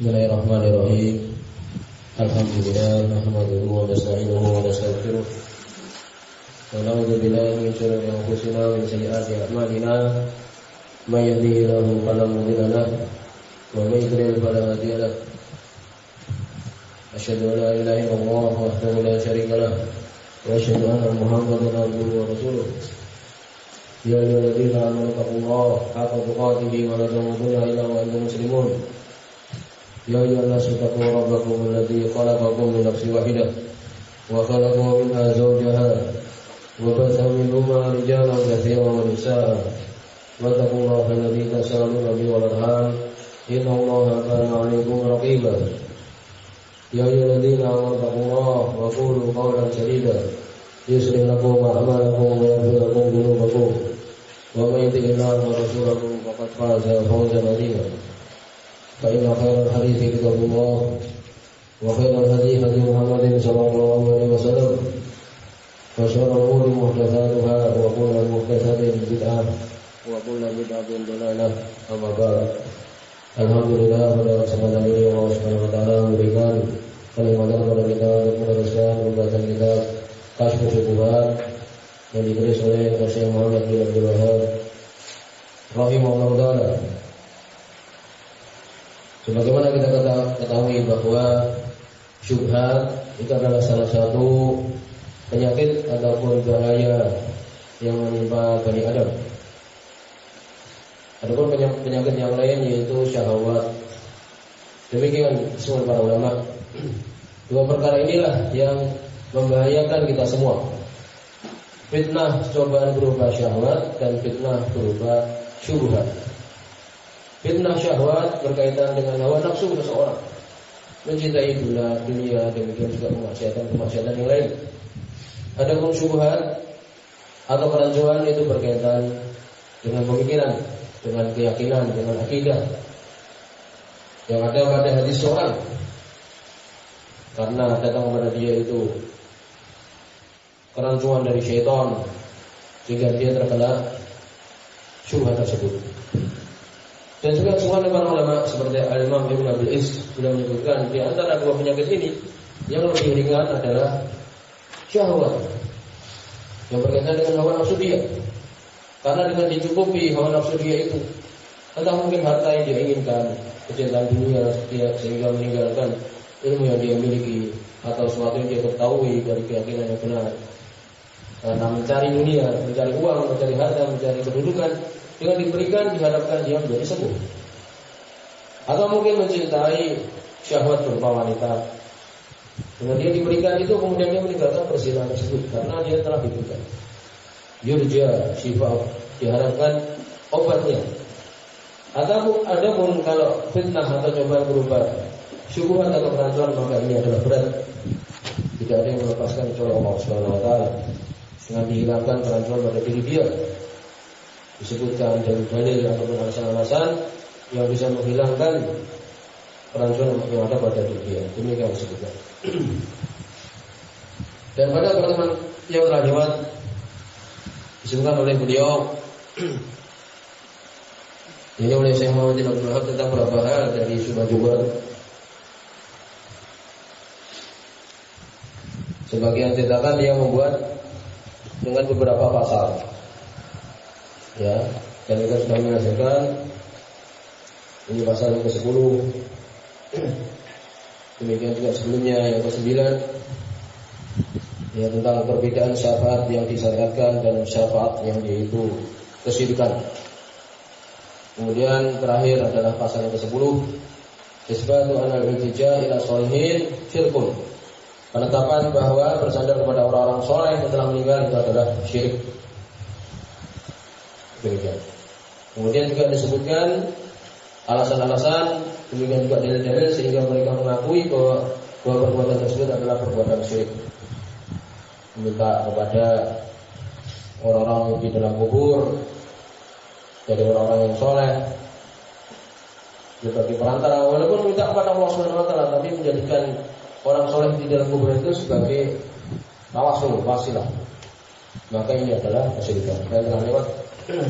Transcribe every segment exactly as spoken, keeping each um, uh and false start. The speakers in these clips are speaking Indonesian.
Bismillahirrahmanirrahim. Alhamdulillah nahmaduhu wa nasta'inuhu wa nastaghfiruh. Wa na'udzu billahi min shururi anfusina wa min sayyiati a'malina. May yahdihillahu fala mudilla lahu wa may yudlil fala hadiya lahu. Asyhadu an la ilaha illallah wahdahu la syarika lahu wa asyhadu anna Muhammadan abduhu wa rasuluh. Ya ayyuhalladzina amanu taqullaha haqqa tuqatih wa la tamutunna illa wa antum muslimun. Ya ayyuhannasu taqu rabbakum alladzi khalaqakum min nafsin wahidah wa khalaqa minha zawjaha wa batha minhuma rijalan katsiran wa nisaa'a wattaqullaha alladzi tasaaluna bihi wal arham innallaha kana 'alaykum raqiba. Ya ayyuhalladzina amanu taqullaha wa qulu qawlan sadida yuslih lakum a'malakum wa yaghfir lakum dhunubakum wa may yuti'illaha wa rasulahu faqad faza fawzan 'azima. فإن خير الحديث كتاب الله وخير الهدي هدي محمد صلى الله عليه وسلم وشر الأمور محدثاتها وكل محدثة بدعة وكل بدعة ضلالة أما بعد. Alhamdulillah pada kesempatan ini Allah Subhanahu wa taala memberikan kenikmatan kepada kita untuk meneruskan pembahasan kita Kasyfus Syubhat yang ditulis oleh Syekh Muhammad bin Abdul Wahhab rahimahullah taala. Sebagaimana kita ketahui bahwa syubhat itu adalah salah satu penyakit ataupun bahaya yang menimpa Bani Adam. Adapun penyakit yang lain yaitu syahwat. Demikian semua para ulama. Dua perkara inilah yang membahayakan kita semua. Fitnah cobaan berupa syahwat dan fitnah berupa syubhat. Fitnah syahwat berkaitan dengan hawa nafsu seseorang, mencintai dunia, dunia demikian juga kemaksiatan-kemaksiatan yang lain. Adapun syubhat atau kerancuan itu berkaitan dengan pemikiran, dengan keyakinan, dengan akidah yang ada pada hati seorang, karena datang kepada dia itu kerancuan dari syaitan sehingga dia terkena syubhat tersebut. Dan juga semua para ulama seperti Al-Imam Ibn Abil Is sudah menyebutkan di antara dua penyakit ini yang lebih ringan adalah syahwat yang berkaitan dengan hawa nafsu dia. Karena dengan dicukupi hawa nafsu dia itu, entah mungkin harta yang dia inginkan, kecintaan dunia dia sehingga meninggalkan ilmu yang dia miliki atau sesuatu yang dia ketahui dari keyakinan yang benar. Karena mencari dunia, mencari uang, mencari harta, mencari kedudukan, dengan diberikan diharapkan dia menjadi sembuh. Atau mungkin mencintai syahwat berupa wanita, dengan dia diberikan itu kemudian dia meninggalkan perzinahan tersebut karena dia telah diberikan. Yurja syifa, diharapkan obatnya. Ataupun adapun kalau fitnah atau cobaan berupa syubhat atau kerancuan, maka ini adalah berat. Tidak ada yang melepaskan kecuali Allah Subhanahu wa taala. Dengan dihilangkan kerancuan pada diri dia, disebutkan dalil-dalil ataupun alasan-alasan yang bisa menghilangkan kerancuan yang ada pada diri dia. Demikian disebutkan. Dan pada pertemuan yang telah lewat disebutkan oleh beliau ini oleh Syekh Muhammad bin Abdul Wahhab tentang beberapa hal dari syubhat-syubhat. Sebagian cetakan dia membuat dengan beberapa pasal. Ya, dan kita sudah menjelaskan ini pasal yang kesepuluh. Demikian juga sebelumnya yang kesembilan, ya, tentang perbedaan syafaat yang disyariatkan dan syafaat yang yaitu kesyirikan. Kemudian terakhir adalah pasal yang kesepuluh, isbatu anal iltija ila sholihin syirkun. Penetapan bahwa bersandar kepada orang-orang soleh yang telah meninggal itu adalah syirik. Demikian. Kemudian juga disebutkan alasan-alasan, demikian juga dalil-dalil sehingga mereka mengakui bahwa, bahwa perbuatan tersebut adalah perbuatan syirik. Meminta kepada orang-orang di dalam kubur dari orang-orang yang soleh sebagai perantara, walaupun minta kepada Allah Subhanahu wa taala, tapi menjadikan orang soleh di dalam kubur itu sebagai tawasul, wasilah. Maka ini adalah kesyirikan. Dan telah lewat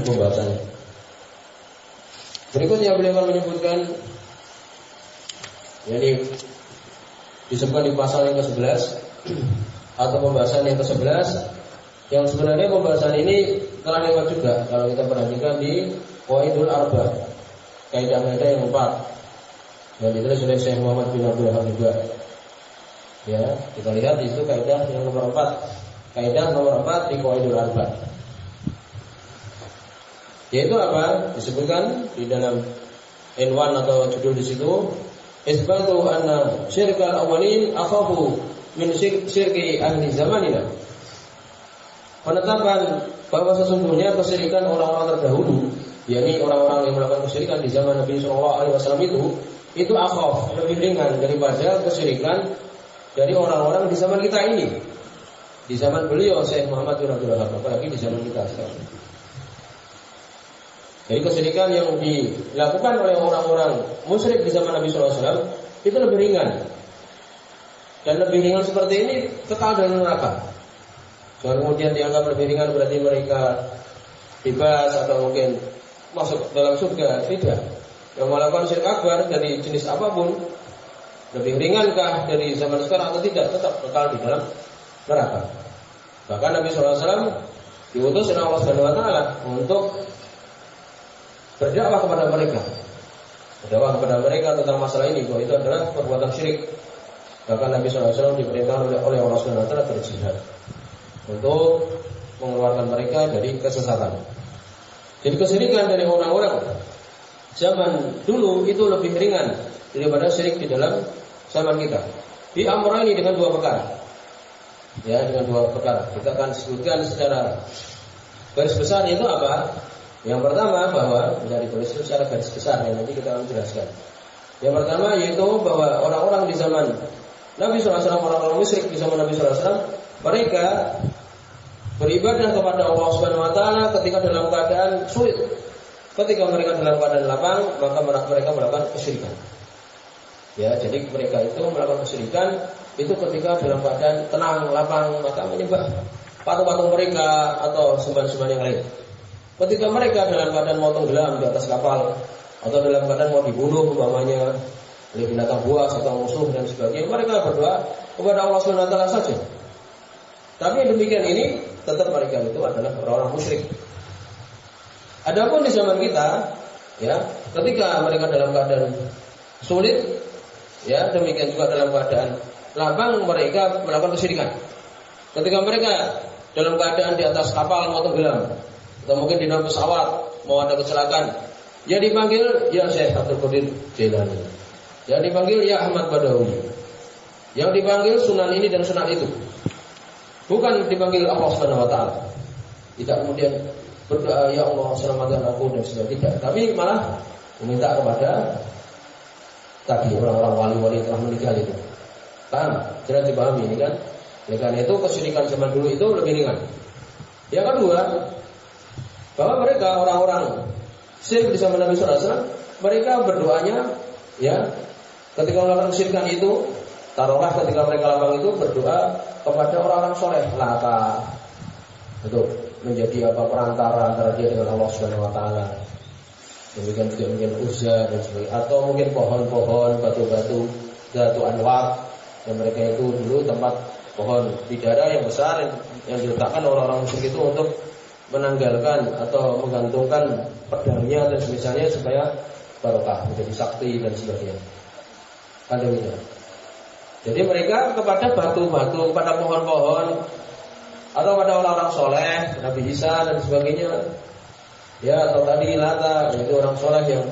pembahasannya. Berikutnya beliau akan menyebutkan Jadi disebutkan di pasal yang kesebelas atau pembahasan yang kesebelas, yang sebenarnya pembahasan ini telah lewat juga kalau kita perhatikan di Qawaidul Arba, kaidah-kaidah yang empat yang ditulis oleh Syekh Muhammad bin Abdul Wahab juga. Ya, kita lihat di situ kaidah yang nomor empat, kaidah nomor empat di Qawaidul Arba. Yaitu apa? Disebutkan di dalam inwan atau judul di situ, isbatu anna syirkal awwalin akhafu min syirki ahli zamanina. Penetapan bahwa sesungguhnya kesyirikan orang-orang terdahulu, yakni orang-orang yang melakukan kesyirikan di zaman Nabi Shallallahu Alaihi Wasallam itu, itu akhaf, lebih ringan daripada kesyirikan dari orang-orang di zaman kita ini, di zaman beliau Syekh Muhammad bin Abdul Wahab, apalagi di zaman kita sekarang. Jadi kesyirikan yang dilakukan oleh orang-orang musyrik di zaman Nabi Shallallahu Alaihi Wasallam itu lebih ringan, dan lebih ringan seperti ini kekal dalam neraka. Kalau kemudian dianggap lebih ringan berarti mereka bebas atau mungkin masuk dalam surga. Tidak. Yang melakukan syirik akbar dari jenis apapun, lebih ringankah dari zaman sekarang atau tidak, tetap kekal di dalam neraka. Bahkan Nabi shallallahu alaihi wasallam diutus oleh Allah Subhanahu wa taala untuk berdakwah kepada mereka. Berdakwah kepada mereka tentang masalah ini, bahwa itu adalah perbuatan syirik. Bahkan Nabi shallallahu alaihi wasallam diperintahkan oleh Allah Subhanahu wa taala berjihad untuk mengeluarkan mereka dari kesesatan. Jadi kesyirikan dari orang-orang zaman dulu itu lebih ringan daripada syirik di dalam zaman kita. Di amra ini dengan dua perkara. Ya, dengan dua perkara. Kita akan sebutkan secara garis besar itu apa? Yang pertama bahwa bisa ditulis secara garis besar yang nanti kita akan jelaskan. Yang pertama yaitu bahwa orang-orang di zaman Nabi shallallahu alaihi wasallam, orang-orang musyrik di zaman Nabi shallallahu alaihi wasallam, mereka beribadah kepada Allah Subhanahu wa taala ketika dalam keadaan sulit. Ketika mereka dalam keadaan lapang, maka mereka melakukan kesyirikan. Ya, jadi mereka itu melakukan kesyirikan itu ketika dalam keadaan tenang, lapang, maka menyembah patung-patung mereka atau sembahan-sembahan yang lain. Ketika mereka dalam keadaan mau tenggelam di atas kapal atau dalam keadaan mau dibunuh umpamanya oleh binatang buas atau musuh dan sebagainya, mereka berdoa kepada Allah Subhanahu wa taala saja. Tapi yang demikian ini tetap mereka itu adalah orang-orang musyrik. Adapun di zaman kita, ya, ketika mereka dalam keadaan sulit, ya, demikian juga dalam keadaan lapang mereka melakukan kesyirikan. Ketika mereka dalam keadaan di atas kapal mau tenggelam, atau mungkin di dalam pesawat mau ada kecelakaan, ya dipanggil ya Syekh Abdul Qadir Jailani, ya dipanggil ya Ahmad Badawi, yang dipanggil sunan ini dan sunan itu. Bukan dipanggil Allah Subhanahu wa taala. Tidak kemudian berdoa ya Allah selamatkan aku dan sebagainya, tidak. Tapi malah meminta kepada tadi orang-orang wali-wali yang telah meninggal itu. Paham? Jelas dipahami ini kan? Oleh karena itu kesyirikan zaman dulu itu lebih ringan. Yang kedua, bahwa mereka orang-orang syirik di zaman Nabi shallallahu alaihi wasallam, mereka berdoanya ya ketika melakukan kesyirikan itu, taruhlah ketika mereka lapang itu berdoa kepada orang-orang soleh, Lata, untuk menjadi apa perantara antara dia dengan Allah Subhanahu wa taala. Demikian juga mungkin Uzza dan sebagainya, atau mungkin pohon-pohon, batu-batu, Zatu Anwar, dan mereka itu dulu tempat pohon bidara yang besar yang, yang diletakkan orang-orang musyrik itu untuk menanggalkan atau menggantungkan pedangnya dan semisalnya supaya barokah, menjadi sakti dan sebagainya. Kan demikian. Jadi mereka kepada batu-batu, kepada pohon-pohon, atau pada orang-orang soleh, Nabi Isa dan sebagainya, ya, atau tadi Lata, yaitu orang soleh yang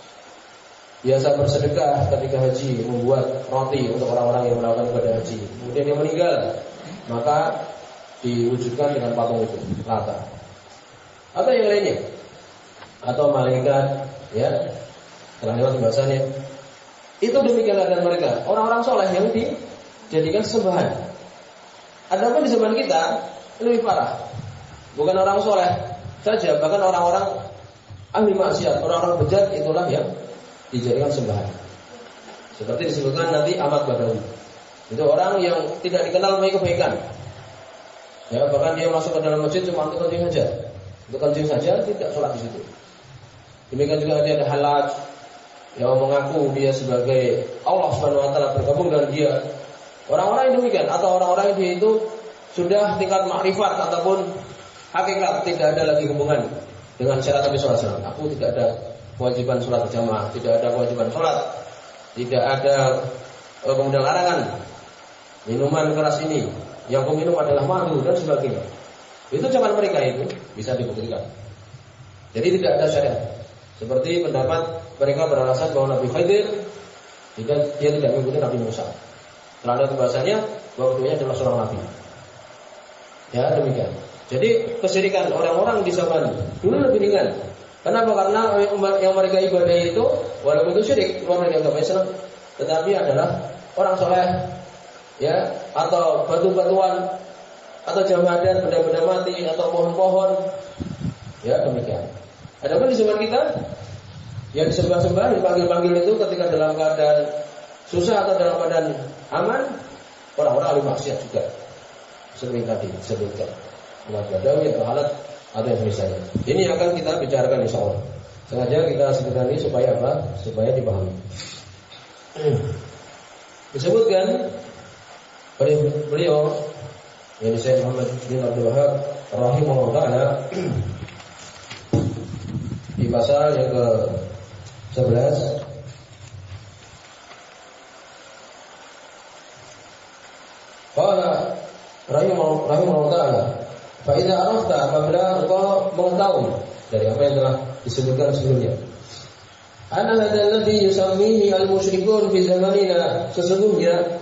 biasa bersedekah ketika haji, membuat roti untuk orang-orang yang melakukan ibadah haji. Kemudian dia meninggal, maka diwujudkan dengan patung itu, Lata. Atau yang lainnya, atau malaikat, ya, telah lewat pembahasannya. Itu demikian keadaan mereka, orang-orang soleh yang dijadikan sembahan. Adapun di zaman kita lebih parah, bukan orang soleh saja, bahkan orang-orang ahli maksiat, orang-orang bejat itulah yang dijadikan sembahan. Seperti disebutkan nanti Ahmad Badawi, itu orang yang tidak dikenal memiliki kebaikan. Ya, bahkan dia masuk ke dalam masjid cuma untuk kencing saja, untuk kencing saja, tidak sholat di situ. Demikian juga ada Halaj, yang mengaku dia sebagai Allah Subhanahu wa taala bergabung dengan dia. Orang-orang yang demikian atau orang-orang yang itu sudah tingkat makrifat ataupun hakikat, tidak ada lagi hubungan dengan syariat Nabi sallallahu alaihi wasallam. Aku tidak ada kewajiban sholat jamaah, tidak ada kewajiban sholat, tidak ada eh, kemudian larangan minuman keras ini, yang peminum adalah madu dan sebagainya. Itu zaman mereka itu bisa dibuktikan. Jadi tidak ada syariat. Seperti pendapat mereka beralasan bahwa Nabi Khidir tidak, dia tidak mengikuti Nabi Musa. Terhadap bahasanya bahwa keduanya adalah seorang nabi. Ya demikian. Jadi kesyirikan orang-orang di zaman dulu lebih ringan. Kenapa? Karena yang mereka ibadah itu walaupun itu syirik keluar dari agama Islam, tetapi adalah orang soleh, ya, atau batu-batuan, atau jamadan, benda-benda mati, atau pohon-pohon, ya demikian. Adapun di zaman kita yang disembah-sembah, dipanggil-panggil itu ketika dalam keadaan susah atau dalam keadaan aman, orang-orang ahli maksiat juga. Sering tadi disebutkan umat Badawi atau halat atau yang misalnya. Ini akan kita bicarakan insya Allah. Sengaja kita sebutkan ini supaya apa? Supaya dipahami. Disebutkan oleh beliau yang Syekh Muhammad bin Abdul Wahhab rahimahullah taala di pasal yang ke sebelas qala rahimahullah taala fa idza arafta apabila engkau mengetahui dari apa yang telah disebutkan sebelumnya, anna hadzal ladzi yusammihi al-musyrikun fi zamanina, sesungguhnya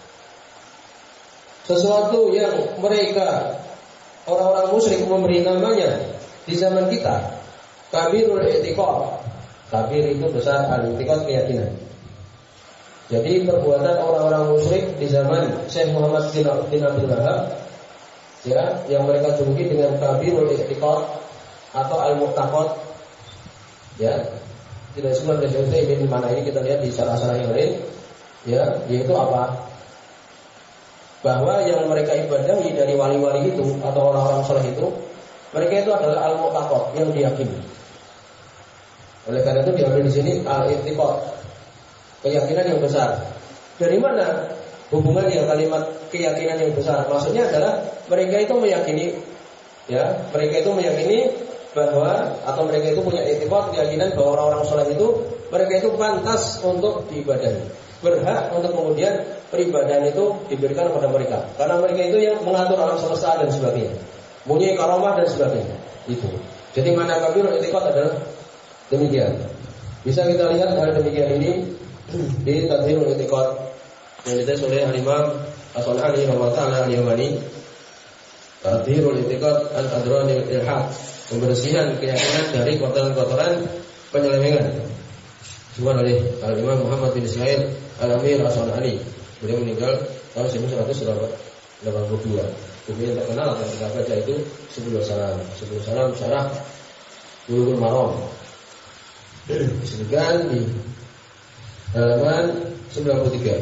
sesuatu yang mereka orang-orang musyrik memberi namanya di zaman kita kabirul i'tiqad. Kabir itu besar, al-i'tiqad keyakinan. Jadi perbuatan orang-orang musyrik di zaman Syekh Muhammad bin Abdul Wahhab, ya, yang mereka juluki dengan kabirul i'tiqad atau al-mu'taqad, ya, tidak semua dari Syekh di mana ini kita lihat di syarah-syarah yang lain, ya, yaitu apa? Bahwa yang mereka ibadahi dari wali-wali itu atau orang-orang saleh itu, mereka itu adalah al-mu'taqad, yang diyakini. Oleh karena itu diambil di sini al-i'tiqad, keyakinan yang besar. Dari mana hubungannya kalimat keyakinan yang besar? Maksudnya adalah mereka itu meyakini, ya, mereka itu meyakini bahwa atau mereka itu punya i'tiqad, keyakinan bahwa orang-orang saleh itu mereka itu pantas untuk diibadahi, berhak untuk kemudian peribadahan itu diberikan kepada mereka, karena mereka itu yang mengatur alam semesta dan sebagainya, punya karamah dan sebagainya. Itu. Jadi mana kabirul i'tiqad adalah demikian. Bisa kita lihat hal demikian ini di Tadhirul I'tiqad yang ditulis oleh Al-Imam As-Sun'ani rahimahullah al-Yamani. Tadhirul I'tiqad al-Adranil Ilhad, pembersihan keyakinan dari kotoran-kotoran penyelewengan. Dibuat oleh Al-Imam Muhammad bin Ismail Al-Amir As-Sun'ani. Beliau meninggal tahun seribu seratus delapan puluh dua. Buku yang terkenal yang kita baca itu Subul Salam. Subul Salam syarah Bulughul Maram. Disebutkan di halaman sembilan puluh tiga.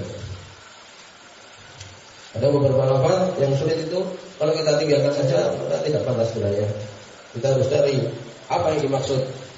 Ada beberapa lafaz yang sulit itu kalau kita tinggalkan saja kita tidak pantas sebenarnya. Kita harus cari apa yang dimaksud.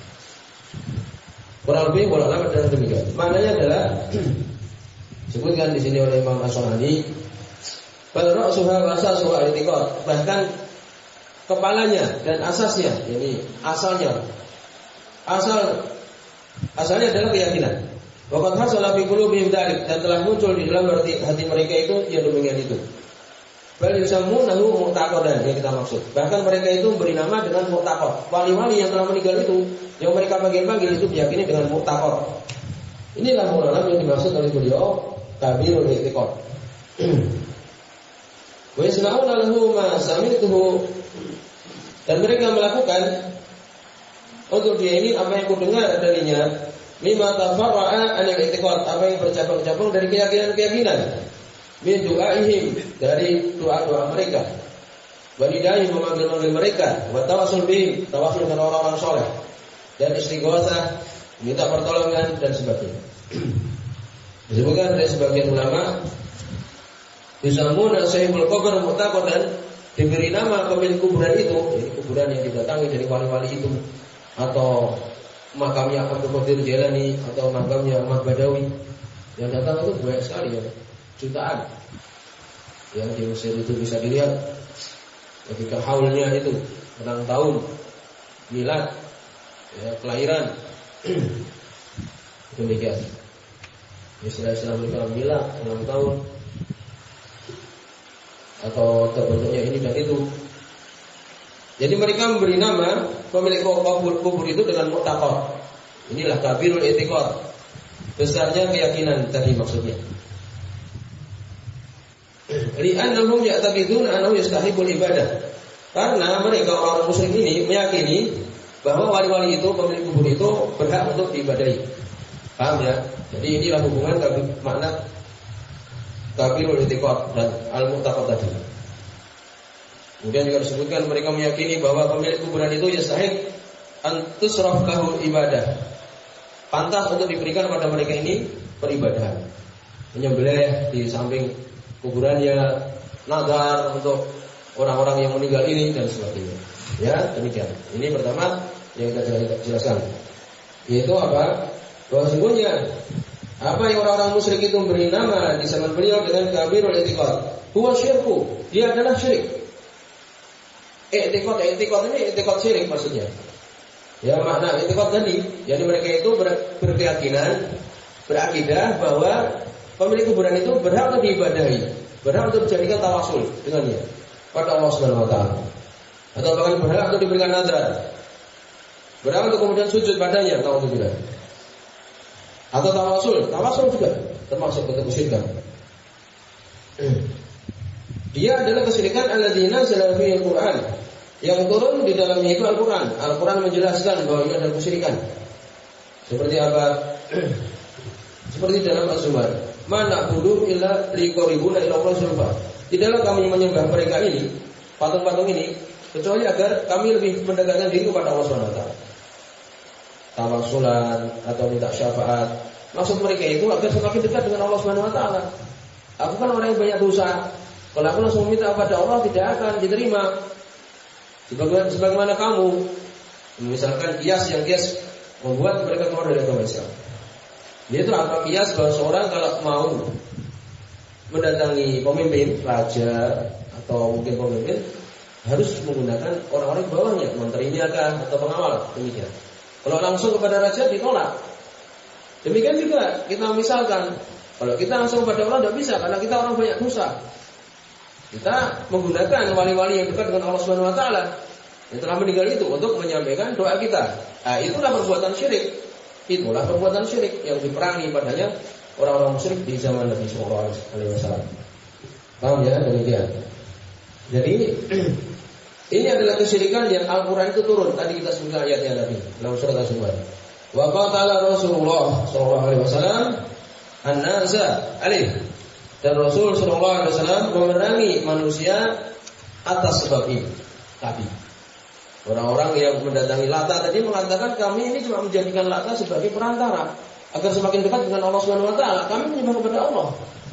Kurang lebih bola lama dan demikian. Maknanya adalah disebutkan di sini oleh Imam As-Sun'ani, bal ra'suha wa asasuha al-i'tiqad, bahkan kepalanya dan asasnya, jadi asalnya asal asalnya adalah keyakinan. Waqad hasala fi qulubihim dzalik, dan telah muncul di dalam hati, hati mereka itu yang demikian itu. Bal yusammunahu mu'taqadan, yang kita maksud. Bahkan mereka itu beri nama dengan mu'taqad. Wali-wali yang telah meninggal itu, yang mereka panggil-panggil itu diyakini dengan mu'taqad. Inilah ulama yang dimaksud oleh beliau kabirul i'tiqad. Wa yasna'una lahu ma sami'tuhu, dan mereka melakukan untuk dia ini apa yang kudengar darinya, mimma tafarra'a anil i'tiqad, apa yang bercabang-cabang dari keyakinan-keyakinan, min du'aihim, dari doa-doa mereka, wa nidai, memanggil-manggil mereka, wa tawassul bihim, tawassul dengan orang-orang saleh, dan istighatsah, minta pertolongan dan sebagainya. Disebutkan oleh sebagian ulama, yusamuna sahibul qabr mu'taqadan, diberi nama pemilik kuburan itu, jadi kuburan yang didatangi dari wali-wali itu, atau makamnya Abdul Qadir Jailani atau makamnya Ahmad Badawi, yang datang itu banyak sekali ya, jutaan. Yang di Mesir itu bisa dilihat ketika haulnya itu ulang tahun milad, ya, kelahiran. Demikian. Istilah-istilah mereka milad, ulang tahun, atau terbentuknya ini dan itu. Jadi mereka memberi nama pemilik kubur, kubur itu dengan mu'taqad. Inilah kabirul i'tiqad, besarnya keyakinan tadi maksudnya. Li'annahum ya'taqidun annahu yastahiqul ibadah. Karena mereka orang musyrik ini meyakini bahwa wali-wali itu, pemilik kubur itu berhak untuk diibadahi. Paham ya? Jadi inilah hubungan makna kabirul i'tiqad dan al-mu'taqad tadi. Kemudian juga disebutkan mereka meyakini bahwa pemilik kuburan itu yastahiq an tusraf lahu ibadah. Pantas untuk diberikan pada mereka ini peribadahan. Menyembelih di samping kuburannya, nazar untuk orang-orang yang meninggal ini dan sebagainya. Ya, demikian. Ini pertama yang kita jelaskan. Yaitu apa? Bahwa sesungguhnya apa yang orang-orang musyrik itu memberi nama di zaman beliau dengan kabirul i'tiqad, huwa syirku. Dia adalah syirik. I'tiqad, i'tiqad ini i'tiqad syirik maksudnya. Ya, makna i'tiqad tadi, jadi mereka itu ber, berkeyakinan, berakidah bahwa pemilik kuburan itu berhak untuk diibadahi, berhak untuk dijadikan tawasul dengannya pada Allah Subhanahu wa taala. Atau bahkan berhak untuk diberikan nazar, berhak untuk kemudian sujud padanya, naudzubillah. Atau tawasul, tawasul juga termasuk bentuk kesyirikan. Dia adalah kesyirikan alladzina nazala fihi al-Qur'an, yang turun di dalamnya itu Al-Qur'an. Al-Qur'an menjelaskan bahwa ini adalah kesyirikan. Seperti apa? Seperti dalam Az-Zumar, "Ma na'budu illa liqarribuna ila Allah zulfa." Tidaklah kami menyembah mereka ini, patung-patung ini, kecuali agar kami lebih mendekatkan diri kepada Allah Subhanahu wa taala. Tawassulan atau minta syafaat. Maksud mereka itu agar semakin dekat dengan Allah Subhanahu wa taala. Aku kan orang yang banyak dosa. Kalau aku langsung minta kepada Allah tidak akan diterima. Sebagaimana, sebagaimana kamu misalkan kias yang kias membuat mereka keluar dari agama Islam. Yaitu apa? Kias bahwa seorang kalau mau mendatangi pemimpin, raja atau mungkin pemimpin, harus menggunakan orang-orang di bawahnya, menterinya kah atau pengawal, demikian. Kalau langsung kepada raja ditolak. Demikian juga kita misalkan, kalau kita langsung kepada Allah tidak bisa karena kita orang banyak dosa. Kita menggunakan wali-wali yang dekat dengan Allah Subhanahu wa taala yang telah meninggal itu untuk menyampaikan doa kita. Nah, itulah perbuatan syirik. Itulah perbuatan syirik yang diperangi padanya orang-orang musyrik di zaman Nabi sallallahu alaihi wasallam. Paham ya? Demikian. Jadi ini adalah kesyirikan yang Al-Qur'an itu turun. Tadi kita sebutkan ayatnya Nabi dalam surat Az-Zumar. Wa qala Rasulullah sallallahu alaihi wasallam an-nasa alaihi. Dan Rasul sallallahu alaihi wasallam memerangi manusia atas sebab ini. Tapi orang-orang yang mendatangi Lata tadi mengatakan kami ini cuma menjadikan Lata sebagai perantara agar semakin dekat dengan Allah Subhanahu wa taala. Kami menyembah kepada Allah.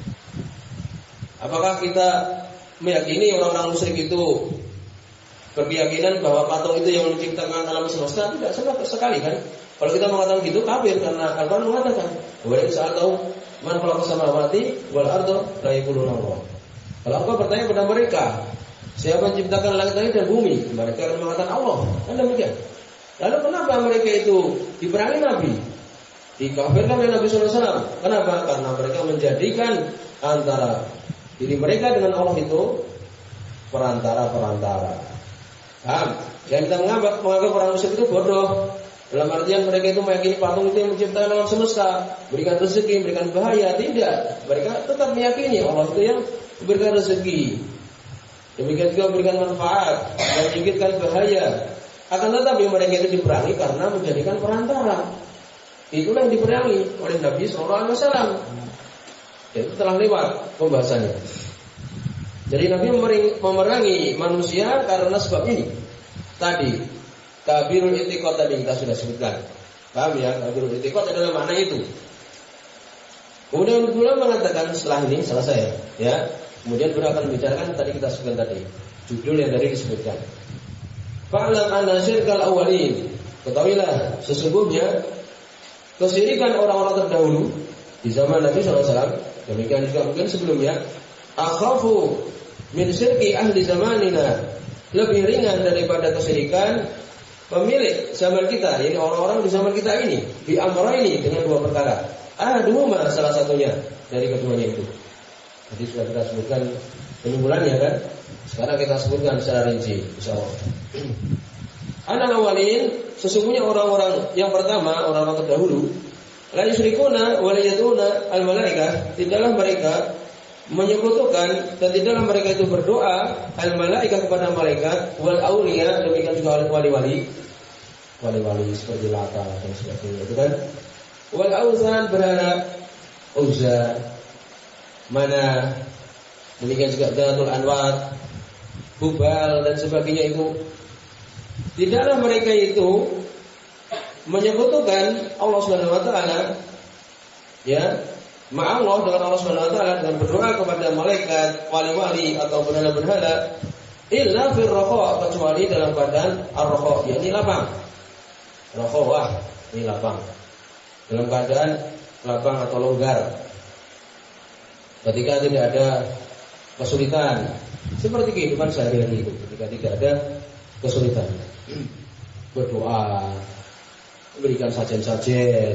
Apakah kita meyakini orang-orang musyrik itu berkeyakinan bahwa patung itu yang menciptakan alam semesta? Tidak sama sekali kan? Kalau kita mengatakan gitu kafir karena Al-Qur'an mengatakan, "Wa in sa'altahu man khalaqa samawati wal arda la yaquluna Allah." Kalau engkau bertanya kepada mereka, siapa yang menciptakan langit dan bumi? Mereka akan mengatakan Allah. Kan demikian. Lalu kenapa mereka itu diperangi Nabi? Dikafirkan oleh Nabi sallallahu alaihi wasallam. Kenapa? Karena mereka menjadikan antara diri mereka dengan Allah itu perantara-perantara. Paham? Yang kita menganggap, menganggap orang musyrik itu bodoh. Dalam artian mereka itu meyakini patung itu yang menciptakan alam semesta, berikan rezeki, berikan bahaya. Tidak. Mereka tetap meyakini Allah itu yang memberikan rezeki. Demikian juga memberikan manfaat dan menyingkirkan bahaya. Akan tetapi mereka itu diperangi karena menjadikan perantara. Itulah yang diperangi oleh Nabi sallallahu alaihi wasallam. Itu telah lewat pembahasannya. Jadi Nabi memerangi manusia karena sebab ini. Tadi kabirul i'tiqad tadi kita sudah sebutkan. Paham ya? Kabirul i'tiqad adalah makna itu. Kemudian beliau mengatakan setelah ini selesai ya. Kemudian beliau akan membicarakan tadi kita sebutkan tadi judul yang tadi disebutkan. Fa'lam anna syirkal awwalin. Ketahuilah sesungguhnya kesyirikan orang-orang terdahulu di zaman Nabi sallallahu alaihi wasallam, demikian juga mungkin sebelumnya, akhafu min syirki ahli zamanina, lebih ringan daripada kesyirikan pemilik zaman kita, yaitu orang-orang di zaman kita ini, di amra ini dengan dua perkara. Ahaduhuma, salah satunya dari keduanya itu. Jadi sudah kita sebutkan penyimpulannya kan. Sekarang kita sebutkan secara rinci, insyaallah. Anal awalin, sesungguhnya orang-orang yang pertama, orang-orang terdahulu, la yusyrikuna wa la yad'una al malaikah, tidaklah mereka menyekutukan dan tidaklah mereka itu berdoa al malaikah kepada malaikat, wal auliya, demikian juga oleh wali-wali, wali-wali seperti Lata dan sebagainya itu kan. Wal auzan, berharap Uzza, Mana, demikian juga Datul Anwar, Hubal dan sebagainya itu. Tidaklah mereka itu menyekutukan Allah Subhanahu wa taala, ya, ma'allah dengan Allah Subhanahu wa taala dengan berdoa kepada malaikat, wali-wali atau berhala-berhala, illa fir raqa, kecuali dalam keadaan ar-raqa, yakni lapang. Rakhawah, ini lapang. Dalam keadaan lapang atau longgar. Ketika tidak ada kesulitan, seperti kehidupan sehari-hari itu, ketika tidak ada kesulitan, berdoa, memberikan sajen-sajen,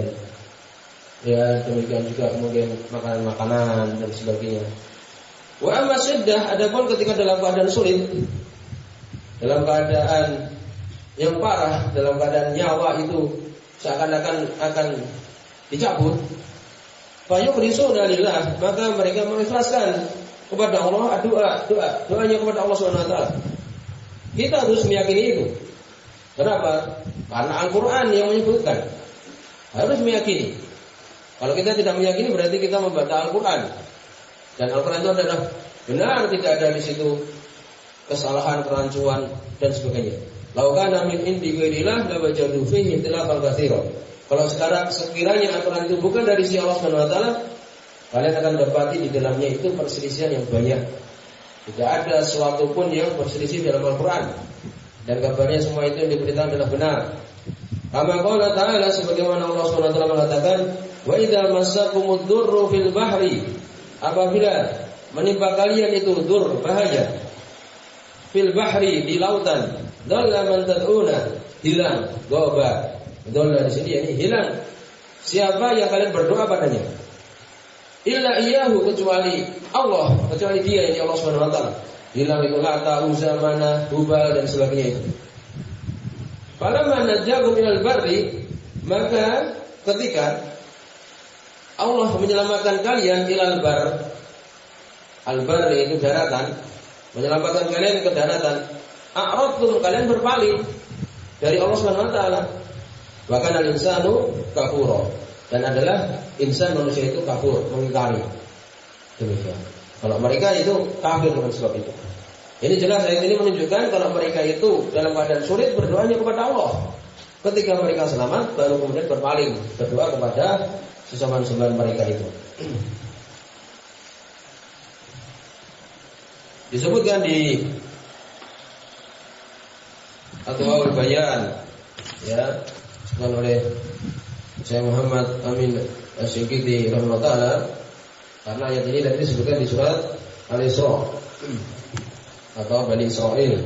ya, demikian juga kemudian makanan-makanan dan sebagainya. Wa amma syiddah, adapun ketika dalam keadaan sulit, dalam keadaan yang parah, dalam keadaan nyawa itu seakan-akan akan dicabut, fayukhlisuna lillah, maka mereka mengikhlaskan kepada Allah doa, doa, doanya kepada Allah Subhanahu wa taala. Kita harus meyakini itu. Kenapa? Karena Al-Quran yang menyebutkan. Harus meyakini. Kalau kita tidak meyakini berarti kita membaca Al-Quran. Dan Al-Quran itu adalah benar, tidak ada di situ kesalahan, kerancuan dan sebagainya. Lau kana min indi ghairillah lawajadu fihi ikhtilafan katsiran. Kalau sekarang sekiranya Al-Quran itu bukan dari sisi Allah Subhanahu wa taala, kalian akan dapati di dalamnya itu perselisihan yang banyak. Tidak ada sesuatu pun yang berselisih dalam Al-Quran. Dan kabarnya semua itu yang diberitakan adalah benar. Kama qala ta'ala, sebagaimana Allah Subhanahu wa taala mengatakan, wa idza massakumud durru fil bahri, apabila menimpa kalian itu dur, bahaya, fil bahri, di lautan, dhalla man tad'una, hilang, ghaba. Dhalla di sini yakni hilang siapa yang kalian berdoa padanya. Illa iyyahu, kecuali Allah, kecuali Dia, ini Allah Subhanahu wa taala. Hilang itu Lata, Uzza, Mana, Hubal dan sebagainya itu. Falamma najjakum minal barri, maka ketika Allah menyelamatkan kalian ilal bar, al-bar itu daratan, menyelamatkan kalian ke daratan, a'radtum, kalian berpaling dari Allah Subhanahu wa taala. Wa kana al-insanu kafura, dan adalah insan, manusia itu kafur, mengingkari. Demikian. Kalau mereka itu kafir dengan sebab itu. Ini jelas ayat ini menunjukkan kalau mereka itu dalam keadaan sulit berdoanya kepada Allah. Ketika mereka selamat baru kemudian berpaling, berdoa kepada sesama-sesama mereka itu. Disebutkan di Adwaul Bayan, ya, disebutkan oleh Syekh Muhammad Amin Asy-Syinkiti rahimahullah taala, karena ayat ini tadi disebutkan di surat Al-Isra atau Bani Israil.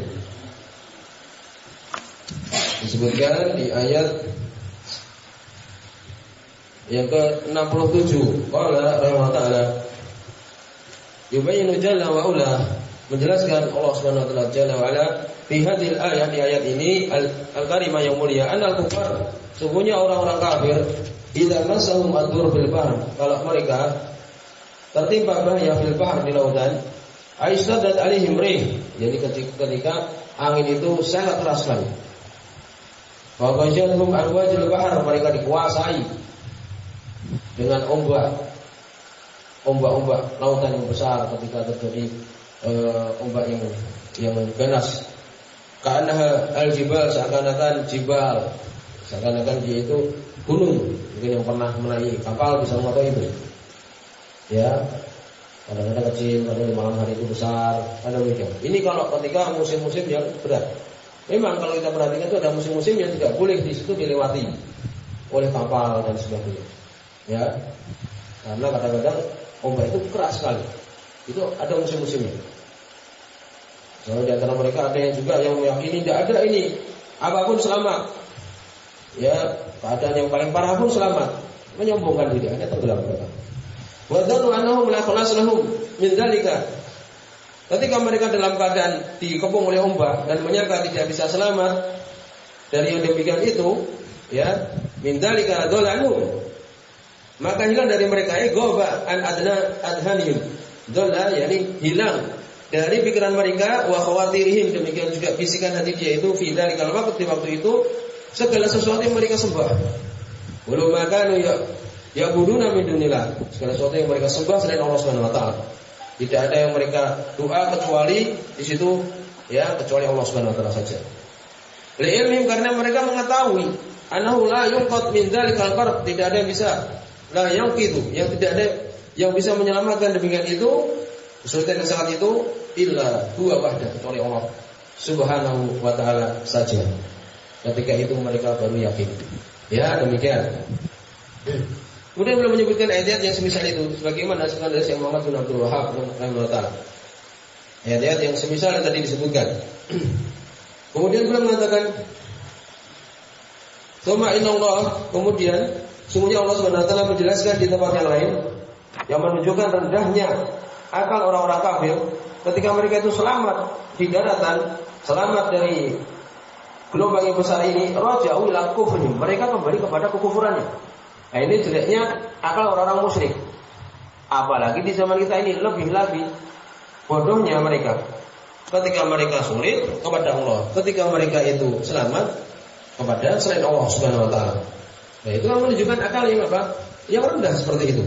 Disebutkan di ayat yang ke enam puluh tujuh, qala rahimahullah taala, yubayyinu jalla wa ula, menjelaskan Allah Subhanahu wa taala jalla wa ala fi hadhil ayat, di ayat ini al-karimah yang mulia, anal kufar, sungguhnya orang-orang kafir, idza masahum ad-dur fil bahr, kalau mereka tertimpa bahaya fil bahr, di lautan, aisyaddat alaihim rih, jadi ketika, ketika angin itu sangat keras sekali, wa bajadhum arwajul bahr, mereka dikuasai dengan ombak, ombak-ombak lautan yang besar ketika terjadi uh, ombak yang yang ganas. Karena al-jibal, seakan-akan jibal, seakan-akan dia itu gunung. Mungkin yang pernah menaiki kapal bisa mengetahui itu. Ya, kadang-kadang kecil, kadang di malam hari itu besar, ada begitu. Ini kalau ketika musim-musim yang berat, Memang kalau kita perhatikan itu ada musim-musim yang tidak boleh di situ dilewati oleh kapal dan sebagainya. Ya, karena kadang-kadang ombak itu keras sekali. Itu ada musim-musimnya. Kalau di antara mereka ada yang juga yang meyakini tidak ada ini, apapun selamat. Ya, keadaan yang paling parah pun selamat. Menyombongkan diri, hanya tenggelam mereka. Wa dhannu annahum la khalas lahum min dzalika. Ketika mereka dalam keadaan dikepung oleh ombak dan menyangka tidak bisa selamat dari yang demikian itu, ya, min dzalika dhalanu. Maka hilang dari mereka goba an adna adhanihim. Dhalla yakni hilang dari pikiran mereka wa khawatirihim, demikian juga bisikan hati dia itu fi dzalikal waqt, di waktu itu segala sesuatu yang mereka sembah. Walau makanu ya ya'buduna min dunillah, segala sesuatu yang mereka sembah selain Allah Subhanahu wa taala. Tidak ada yang mereka doa kecuali di situ, ya, kecuali Allah Subhanahu wa taala saja. Li'ilmihim, karena mereka mengetahui annahu la yunqad min dzalikal qarb, tidak ada yang bisa la yanqidu, yang tidak ada yang bisa menyelamatkan demikian itu, kesulitan yang sangat itu, illa huwa wahda, kecuali Allah Subhanahu wa taala saja. Ketika itu mereka baru yakin. Ya, demikian. Kemudian beliau menyebutkan ayat yang semisal itu, sebagaimana disebutkan dari Syekh Muhammad bin Abdul Wahhab rahimahullah taala. Ayat-ayat yang semisal yang tadi disebutkan. Kemudian beliau mengatakan, "Tsumma innallaha", kemudian sungguhnya Allah Subhanahu wa taala menjelaskan di tempat yang lain yang menunjukkan rendahnya akal orang-orang kafir ketika mereka itu selamat di daratan, selamat dari gelombang yang besar ini, raja'u ila kufrihim, mereka kembali kepada kekufurannya. Nah, ini jeleknya akal orang-orang musyrik. Apalagi di zaman kita ini lebih lagi bodohnya mereka. Ketika mereka sulit kepada Allah, ketika mereka itu selamat kepada selain Allah Subhanahu wa taala. Nah, itu menunjukkan akal yang apa? Yang rendah seperti itu.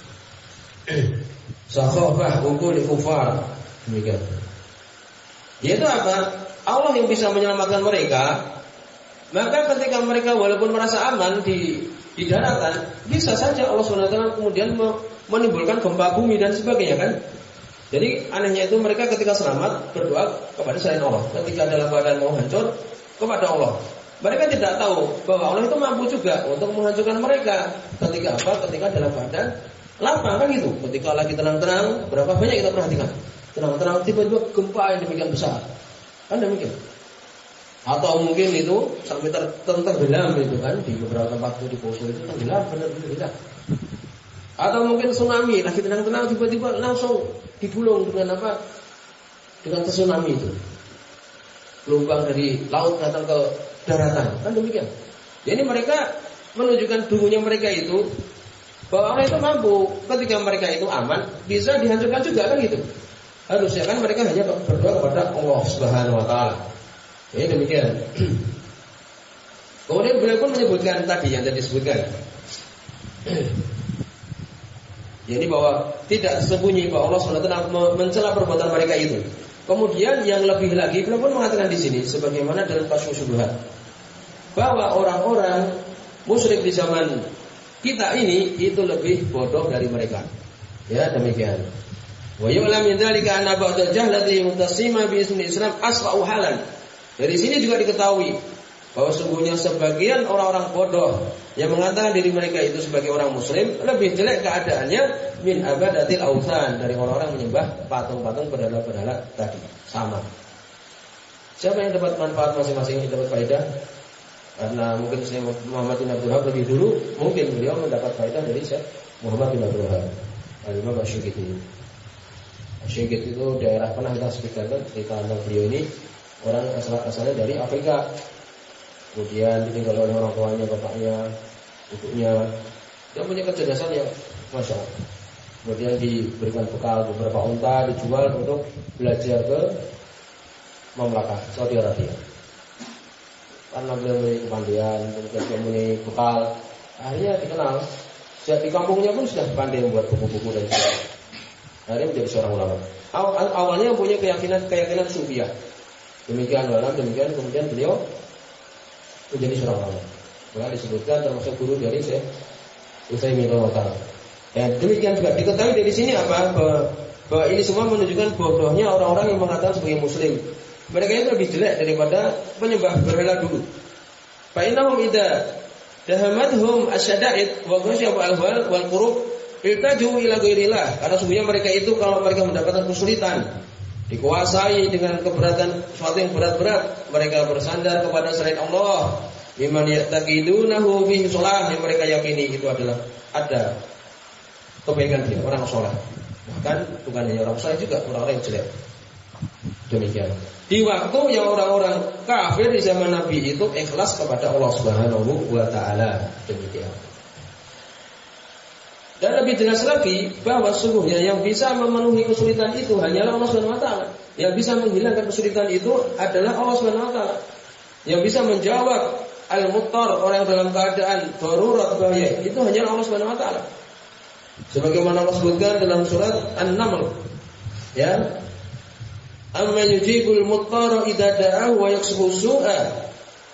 Sakhafah ukul kufar, demikian. Yaitu apa? Allah yang bisa menyelamatkan mereka. Maka ketika mereka walaupun merasa aman di di daratan, bisa saja Allah subhanahu wa taala kemudian menimbulkan gempa bumi dan sebagainya, kan? Jadi anehnya itu mereka ketika selamat berdoa kepada selain Allah, ketika dalam keadaan mau hancur kepada Allah. Mereka tidak tahu bahwa Allah itu mampu juga untuk menghancurkan mereka. Ketika apa? Ketika dalam keadaan lapang, kan gitu. Ketika lagi tenang-tenang, berapa banyak kita perhatikan, tenang-tenang tiba-tiba gempa yang demikian besar, kan demikian. Atau mungkin itu sampai ter tenggelam itu kan, di beberapa tempat di Poso itu tenggelam benar-benar. Atau mungkin tsunami, lagi tenang-tenang tiba-tiba langsung digulung dengan apa? Dengan tsunami itu. Gelombang dari laut datang ke daratan, kan demikian. Jadi mereka menunjukkan dungunya mereka itu bahwa Allah itu mampu ketika mereka itu aman bisa dihancurkan juga, kan gitu. Harusnya kan mereka hanya berdoa kepada Allah Subhanahu wa taala. Ya, demikian. Kemudian beliau pun menyebutkan tadi yang tadi disebutkan. Jadi bahwa tidak sembunyi bahwa Allah subhanahu wa taala mencela perbuatan mereka itu. Kemudian yang lebih lagi beliau pun mengatakan di sini sebagaimana dalam Kasyfus Syubhat bahwa orang-orang musyrik di zaman kita ini itu lebih bodoh dari mereka. Ya, demikian. Wa yu'lam min dzalika anna ba'da jahlati mutasima bi ismi Islam asfa'u halan. Dari sini juga diketahui bahwa sungguhnya sebagian orang-orang bodoh yang mengatakan diri mereka itu sebagai orang muslim lebih jelek keadaannya min abadatil authan, dari orang-orang menyembah patung-patung berhala-berhala tadi. Sama. Siapa yang dapat manfaat masing-masing, yang dapat faedah? Karena mungkin Syekh Muhammad bin Abdul Wahhab lebih dulu, mungkin beliau mendapat faedah dari Syekh Muhammad bin Abdul Wahhab. Al-Imam Asy-Syinkiti. Asy-Syinkiti itu daerah pernah kita sebutkan cerita tentang beliau ini. Orang asal asalnya dari Afrika, kemudian ditinggal oleh orang tuanya, bapaknya, ibunya. Dia punya kecerdasan yang masya Allah. Kemudian diberikan bekal beberapa unta, dijual untuk belajar ke Mamlakah Saudi Arabia. Karena beliau memiliki kepandaian, kemudian dia memiliki bekal, akhirnya dikenal. Di kampungnya pun sudah pandai membuat buku-buku dan sebagainya. Akhirnya menjadi seorang ulama. Awal, awalnya punya keyakinan keyakinan sufiah. Demikian dalam demikian kemudian beliau menjadi seorang ulama. Maka disebutkan termasuk guru dari Syekh Utsaimin rahimahullah. Dan demikian juga diketahui dari sini apa bahwa, bahwa ini semua menunjukkan bodohnya orang-orang yang mengatakan sebagai muslim mereka itu lebih jelek daripada penyembah berhala dulu. Fa innahum idza dahamadhum asyada'id wa ghasyab al-hal wal qurub iltaju ila ghairillah. Karena sungguhnya mereka itu kalau mereka mendapatkan kesulitan, dikuasai dengan keberatan sesuatu yang berat-berat, mereka bersandar kepada selain Allah. Mimman ya'taqidunahu fi shalah, yang mereka yakini itu adalah ada kebaikan dia, orang saleh. Bahkan bukan hanya orang saleh, juga orang-orang yang jelek. Demikian. Di waktu yang orang-orang kafir di zaman Nabi itu ikhlas kepada Allah Subhanahu wa taala. Demikian. Dan lebih jelas lagi bahwa sungguhnya yang bisa memenuhi kesulitan itu hanyalah Allah Subhanahu wa taala. Yang bisa menghilangkan kesulitan itu adalah Allah Subhanahu wa taala. Yang bisa menjawab al-muttar, orang dalam keadaan darurat bahaya, itu hanyalah Allah Subhanahu wa taala. Sebagaimana Allah sebutkan dalam surat An-Naml, ya, amma yujibul muttara idza da'ahu wa yakshifu su'a.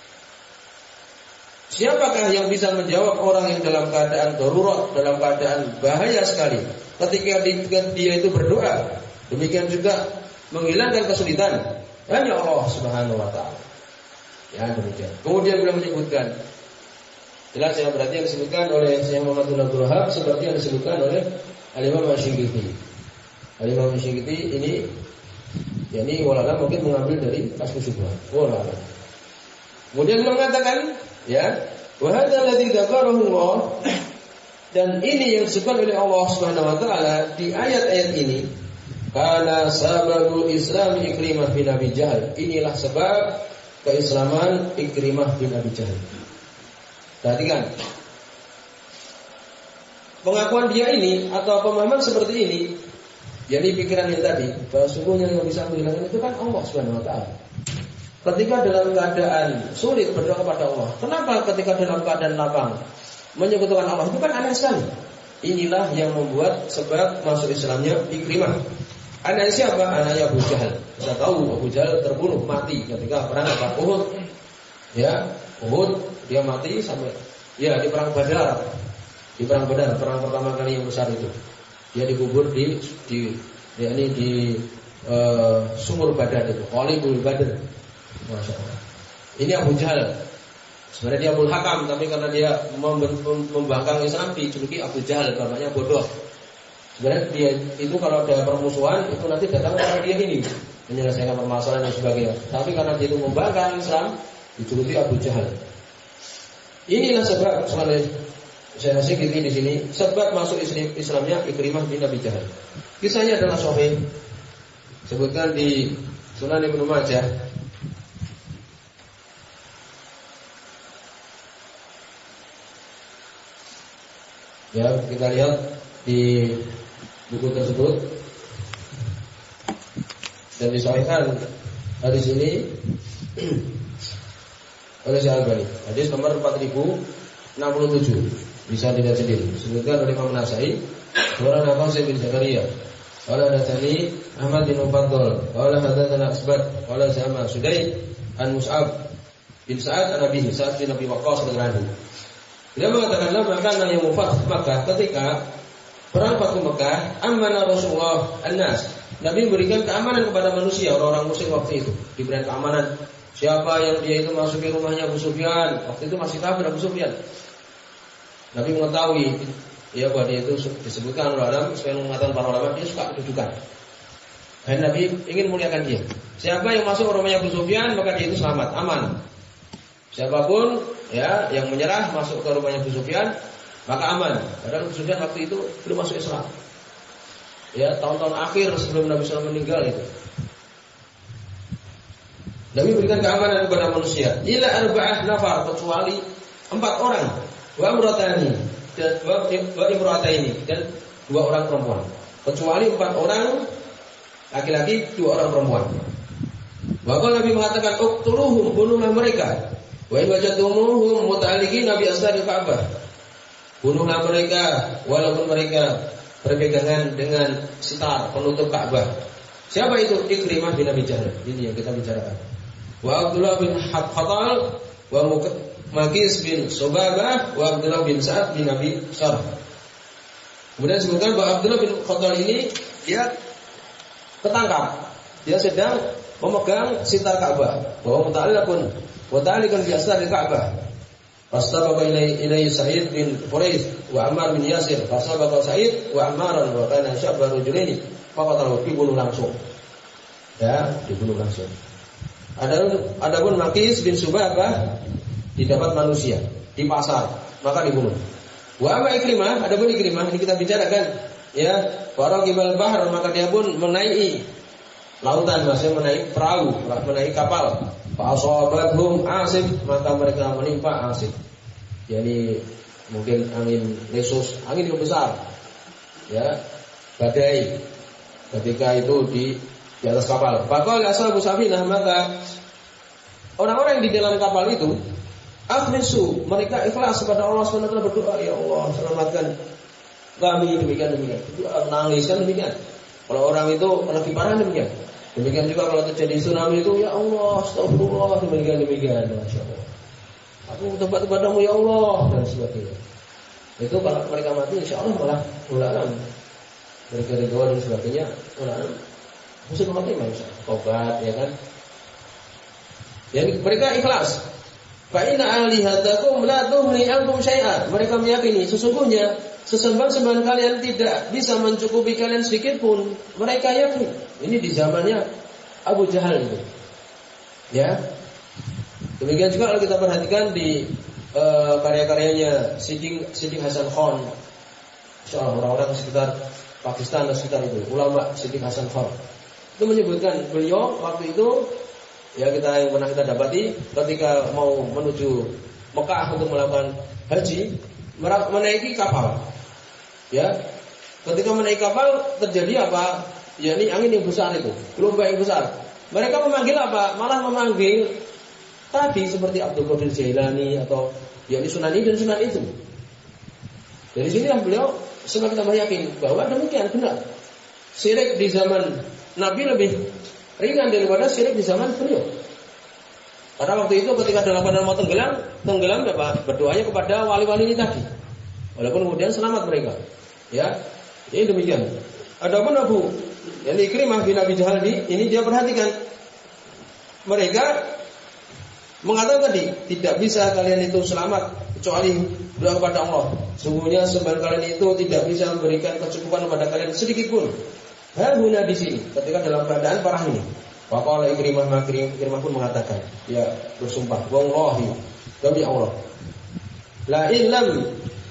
Siapakah yang bisa menjawab orang yang dalam keadaan darurat, dalam keadaan bahaya sekali, ketika dia itu berdoa? Demikian juga menghilangkan kesulitan hanya Allah Subhanahu wa taala. Ya, demikian. Kemudian beliau menyebutkan, jelas yang berarti yang disebutkan oleh Syekh Muhammad bin Abdul Wahhab seperti yang disebutkan oleh Al-Imam Asy-Syinkiti. Al-Imam Asy-Syinkiti ini, ya ini walala mungkin mengambil dari Kasfus Syubhat. Walala. Kemudian beliau mengatakan, ya, wa hadzal ladzi dzakarahu Allah, dan ini yang disebutkan oleh Allah Subhanahu wa taala di ayat-ayat ini, kana sababul Islam Ikrimah bin Abi Jahal. Inilah sebab keislaman Ikrimah bin Abi Jahal. Perhatikan, pengakuan dia ini atau pemahaman seperti ini, yakni pikiran yang tadi, bahwa sungguhnya yang bisa menghilangkan itu kan Allah Subhanahu wa taala. Ketika dalam keadaan sulit berdoa kepada Allah. Kenapa ketika dalam keadaan lapang menyekutukan Allah? Itu kan aneh sekali. Inilah yang membuat sebab masuk Islamnya Ikrimah. Anak siapa? Anaknya Abu Jahal. Kita tahu Abu Jahal terbunuh mati ketika perang apa? Uhud. Ya, Uhud dia mati sampai ya di perang Badar. Di perang Badar, perang pertama kali yang besar itu. Dia dikubur di di yakni di uh, sumur Badar itu, Qalibul Badr. Masya Allah. Ini Abu Jahal. Sebenarnya dia Abul Hakam, tapi karena dia membangkang Islam dijuluki Abu Jahal, namanya bodoh. Sebenarnya dia itu kalau ada permusuhan itu nanti datang karena dia ini menyelesaikan permasalahan dan sebagainya. Tapi karena dia itu membangkang Islam dijuluki Abu Jahal. Inilah sebab soalnya saya sedikit di sini sebab masuk Islam, Islamnya Ikrimah bin Abi Jahal. Kisahnya adalah sahih. Sebutkan di Sunan Ibnu Majah. Ya, kita lihat di buku tersebut dan disahihkan hadis ini oleh Syekh Albani. Hadis nomor empat ribu enam puluh tujuh. Bisa dilihat sendiri. Disebutkan oleh Imam Nasai, Qala Qasim bin Zakaria, qala hadatsani Ahmad bin Mufaddal, qala hadatsana Asbad, qala sama Sudaid an Mus'ab bin Sa'ad an Abi Sa'ad bin Abi Waqqas radhiyallahu anhu. Dia mengatakan maka yang mufat Makkah, ketika perang Fathu Makkah, amana Rasulullah an-nas. Nabi memberikan keamanan kepada manusia, orang-orang muslim waktu itu diberikan keamanan. Siapa yang dia itu masuk ke rumahnya Abu Sufyan, waktu itu masih kafir Abu Sufyan. Nabi mengetahui ya bahwa dia itu disebutkan oleh ulama, sebagai mengatakan para ulama, dia suka kedudukan. Dan Nabi ingin muliakan dia. Siapa yang masuk ke rumahnya Abu Sufyan, maka dia itu selamat, aman. Siapapun ya yang menyerah masuk ke rumahnya Abu Sufyan, maka aman. Padahal Abu Sufyan waktu itu belum masuk Islam. Ya, tahun-tahun akhir sebelum Nabi shallallahu alaihi wasallam meninggal itu. Nabi berikan keamanan kepada manusia. Ila arba'ah nafar, kecuali empat orang. Wa imra'atani dan wa imra'ataini dan dua orang perempuan. Kecuali empat orang laki-laki, dua orang perempuan. Maka Nabi mengatakan, uqtuluhum, bunuhlah mereka. Wa in wajadtumuhum muta'alliqina bi astaril Ka'bah. Bunuhlah mereka walaupun mereka berpegangan dengan sitar penutup Ka'bah. Siapa itu? Ikrimah bin Abi Jahal. Ini yang kita bicarakan. Wa Abdullah bin Khattal wa Maqis bin Subabah wa Abdullah bin Sa'ad bin Abi Sarh. Kemudian disebutkan bahwa Abdullah bin Khattal ini dia ketangkap. Dia sedang memegang sitar Ka'bah, bahwa muta'alliqun wa ta'alliqan bi astar Ka'bah. Fastabaqa ilai ilai Sa'id bin Quraish wa Ammar bin Yasir. Fastabaqa Sa'id wa Ammaran wa kana syabba rajulaini. Faqatalu, dibunuh langsung. Ya, dibunuh langsung. Adapun adapun Maqis bin Subabah didapat manusia di pasar, maka dibunuh. Wa amma Ikrimah, adapun Ikrimah ini kita bicarakan, ya, faraqibal bahr, maka dia pun menaiki lautan, maksudnya menaiki perahu, menaiki kapal. Fa asabathum asif, maka mereka menimpa asif. Jadi mungkin angin lesus, angin yang besar. Ya, badai ketika itu di di atas kapal. Faqala ashabu safinah, maka orang-orang yang di dalam kapal itu akhlisu, mereka ikhlas kepada Allah subhanahu wa taala, berdoa, ya Allah selamatkan kami, demikian demikian. Doa menangis kan demikian. Kalau orang itu lagi parah demikian. Demikian juga kalau terjadi tsunami itu, ya Allah, astagfirullah, demikian demikian. Masya Allah. Aku tobat kepadamu ya Allah, dan sebagainya. Itu kalau mereka mati, insya Allah malah ulang, mereka doa dan sebagainya, ulang. Mesti mengerti manusia, tobat, ya kan? Yang mereka ikhlas. Fa inna alihatakum la tuhni ankum syai'an. Mereka meyakini sesungguhnya sesembahan-sembahan kalian tidak bisa mencukupi kalian sedikit pun. Mereka yakin. Ini di zamannya Abu Jahal itu. Ya. Demikian juga kalau kita perhatikan di uh, karya-karyanya Siddiq Siddiq Hasan Khan. Insyaallah orang-orang sekitar Pakistan dan sekitar itu, ulama Siddiq Hasan Khan. Itu menyebutkan beliau waktu itu, ya, kita yang pernah kita dapati ketika mau menuju Mekah untuk melakukan haji, menaiki kapal. Ya, ketika menaiki kapal terjadi apa? Ya, ini angin yang besar itu, gelombang yang besar. Mereka memanggil apa? Malah memanggil tadi seperti Abdul Qadir Jailani atau ya ini Sunan ini dan Sunan itu. Dari sinilah beliau semakin tambah yakin bahwa demikian benar. Syirik di zaman Nabi lebih ringan daripada syirik di zaman beliau. Karena waktu itu ketika dalam keadaan mau tenggelam, tenggelam apa? Berdoanya kepada wali-wali ini tadi. Walaupun kemudian selamat mereka. Ya, ini demikian. Adapun Abu yang Ikrimah bin Abi Jahal ini dia perhatikan, mereka mengatakan tadi tidak bisa kalian itu selamat kecuali doa kepada Allah. Sungguhnya sembahan kalian itu tidak bisa memberikan kecukupan kepada kalian sedikit pun. Hahuna di sini ketika dalam keadaan parah ini. Waqala Ikrimah Makrim, Ikrimah pun mengatakan, ya bersumpah, wallahi, demi Allah, la illam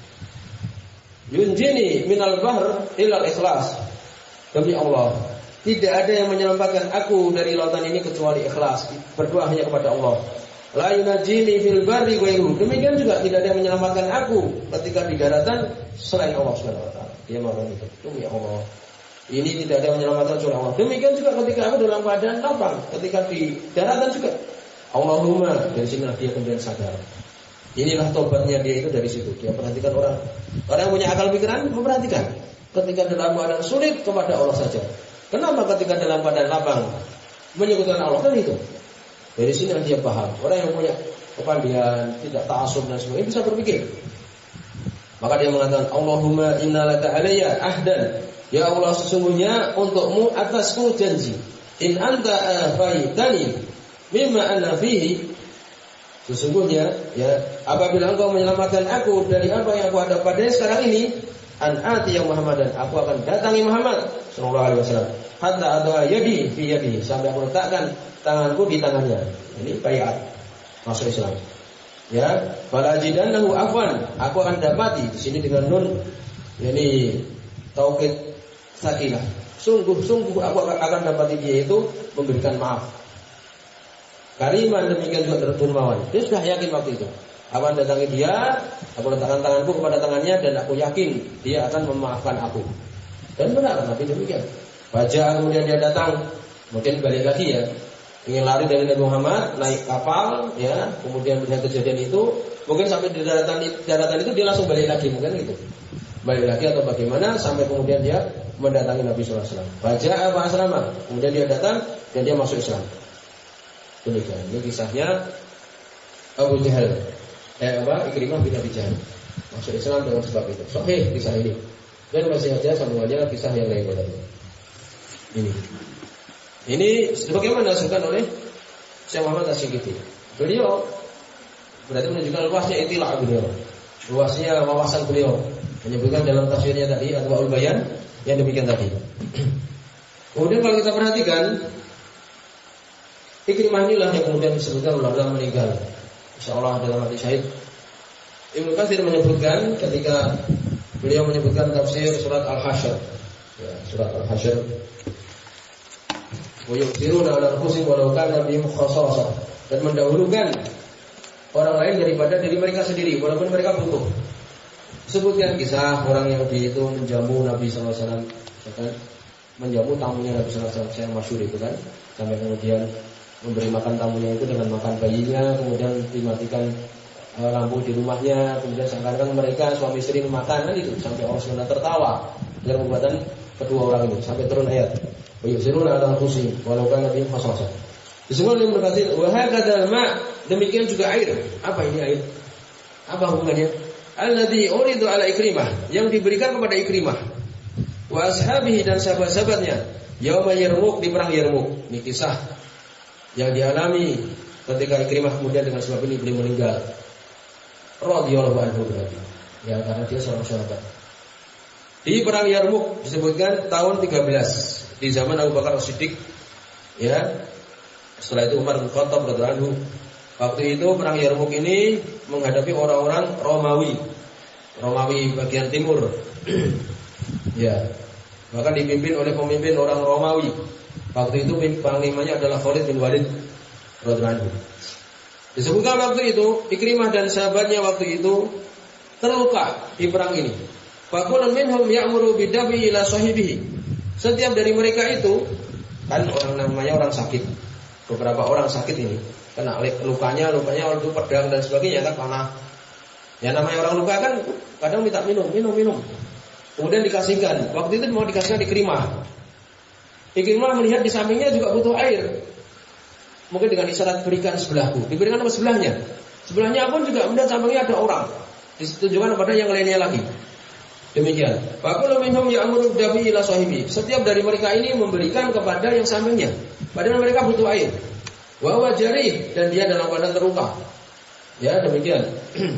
yunjini minal bahr illa ikhlas. Demi Allah, tidak ada yang menyelamatkan aku dari lautan ini kecuali ikhlas, berdoa hanya kepada Allah. La yunajini fil barri ghairu. Demikian juga tidak ada yang menyelamatkan aku ketika di daratan selain Allah Subhanahu wa taala. Dia mengatakan itu, demi Allah, ini tidak ada yang menyelamatkan kecuali Allah. Demikian juga ketika aku dalam keadaan lapang, ketika di daratan juga. Allahumma, dari sinilah dia kemudian sadar. Inilah tobatnya dia itu dari situ. Dia perhatikan orang, orang yang punya akal pikiran memperhatikan. Ketika dalam keadaan sulit kepada Allah saja. Kenapa ketika dalam keadaan lapang menyebutkan Allah, kan itu. Dari sinilah dia paham. Orang yang punya kepandian, tidak ta'assub dan sebagainya bisa berpikir. Maka dia mengatakan, Allahumma innalaka alayya ahdan. Ya Allah, sesungguhnya untukmu atasku janji. In anta afaitani mimma ana fihi. Sesungguhnya, ya, apabila engkau menyelamatkan aku dari apa yang aku ada padanya sekarang ini, an ati yang Muhammadan, aku akan datangi Muhammad sallallahu alaihi wasallam. Hatta adha yadi fi yadi, sampai aku letakkan tanganku di tangannya. Ini bayat masuk Islam. Ya, falajidannahu afwan, aku akan dapati di sini dengan nun, yakni taukid sakinah. Sungguh-sungguh aku akan dapati dia itu memberikan maaf. Kariman, demikian juga dermawan. Dia sudah yakin waktu itu. Aku akan datangi dia, aku letakkan tanganku kepada tangannya dan aku yakin dia akan memaafkan aku. Dan benar, Nabi demikian. Baca kemudian dia datang, mungkin balik lagi ya, ingin lari dari Nabi Muhammad, naik kapal, ya, kemudian melihat kejadian itu, mungkin sampai di daratan, daratan itu dia langsung balik lagi, mungkin gitu. Balik lagi atau bagaimana sampai kemudian dia mendatangi Nabi sallallahu alaihi wasallam. Baca apa asrama, kemudian dia datang dan dia masuk Islam. Demikian. Ini kisahnya Abu Jahal. Eh apa? Ikrimah bin Abi Jahal masuk Islam dengan sebab itu. Sahih kisah ini. Dan masih ada sambungannya kisah yang lain tadi. Ini. Ini sebagaimana disebutkan oleh Syekh Muhammad Asy-Syiqiti. Beliau berarti menunjukkan luasnya itila' beliau, luasnya wawasan beliau, menyebutkan dalam tafsirnya tadi Adwaul Bayan yang demikian tadi. Kemudian kalau kita perhatikan, Ikrimah inilah yang kemudian disebutkan ulama meninggal, insyaallah dalam mati syahid. Ibnu Katsir menyebutkan ketika beliau menyebutkan tafsir surat Al-Hasyr, ya, surat Al-Hasyr, wa yu'thiruna 'ala anfusihim walau kana bihim khassasah, dan mendahulukan orang lain daripada diri mereka sendiri walaupun mereka butuh. Sebutkan kisah orang yang di itu menjamu Nabi sallallahu alaihi wasallam, kan? Menjamu tamunya Nabi sallallahu alaihi wasallam, yang masyhur itu kan, sampai kemudian memberi makan tamunya itu dengan makan bayinya, kemudian dimatikan uh, lampu di rumahnya, kemudian seakan-akan mereka suami istri makan, kan itu sampai Allah subhanahu wa taala tertawa dengan perbuatan kedua orang itu sampai turun ayat wa yusiruna 'ala anfusihim walau kana bihim khassasah. Disebut oleh berkata wa hakadzal ma', demikian juga air. Apa ini air? Apa hubungannya? Alladzi uridu 'ala Ikrimah, yang diberikan kepada Ikrimah wa ashabihi, dan sahabat-sahabatnya yauma Yarmuk, di perang Yarmuk. Ini kisah yang dialami ketika Ikrimah kemudian dengan sebab ini beliau meninggal. Radhiyallahu anhu berarti. Ya, karena dia seorang sahabat. Di perang Yarmuk disebutkan tahun tiga belas di zaman Abu Bakar As-Siddiq. Ya. Setelah itu Umar bin Khattab radhiyallahu anhu. Waktu itu perang Yarmuk ini menghadapi orang-orang Romawi. Romawi bagian timur. Ya. Bahkan dipimpin oleh pemimpin orang Romawi. Waktu itu panglimanya adalah Khalid bin Walid radhiyallahu anhu. Disebutkan waktu itu Ikrimah dan sahabatnya waktu itu terluka di perang ini. Faqulun minhum ya'muru bidabi ila sahibihi. Setiap dari mereka itu kan orang namanya orang sakit. Beberapa orang sakit ini kena lukanya, lukanya waktu pedang dan sebagainya kan panah. Ya namanya orang luka kan kadang minta minum, minum, minum. Kemudian dikasihkan. Waktu itu mau dikasihkan Ikrimah. Ikrimah melihat di sampingnya juga butuh air. Mungkin dengan isyarat berikan sebelahku. Diberikan sama sebelahnya. Sebelahnya pun juga kemudian sampingnya ada orang. Ditunjukkan kepada yang lainnya lagi. Demikian. Faqulu minhum ya'muru bidabi ila sahibi. Setiap dari mereka ini memberikan kepada yang sampingnya. Padahal mereka butuh air. Wa huwa jarih, dan dia dalam keadaan terluka. Ya, demikian.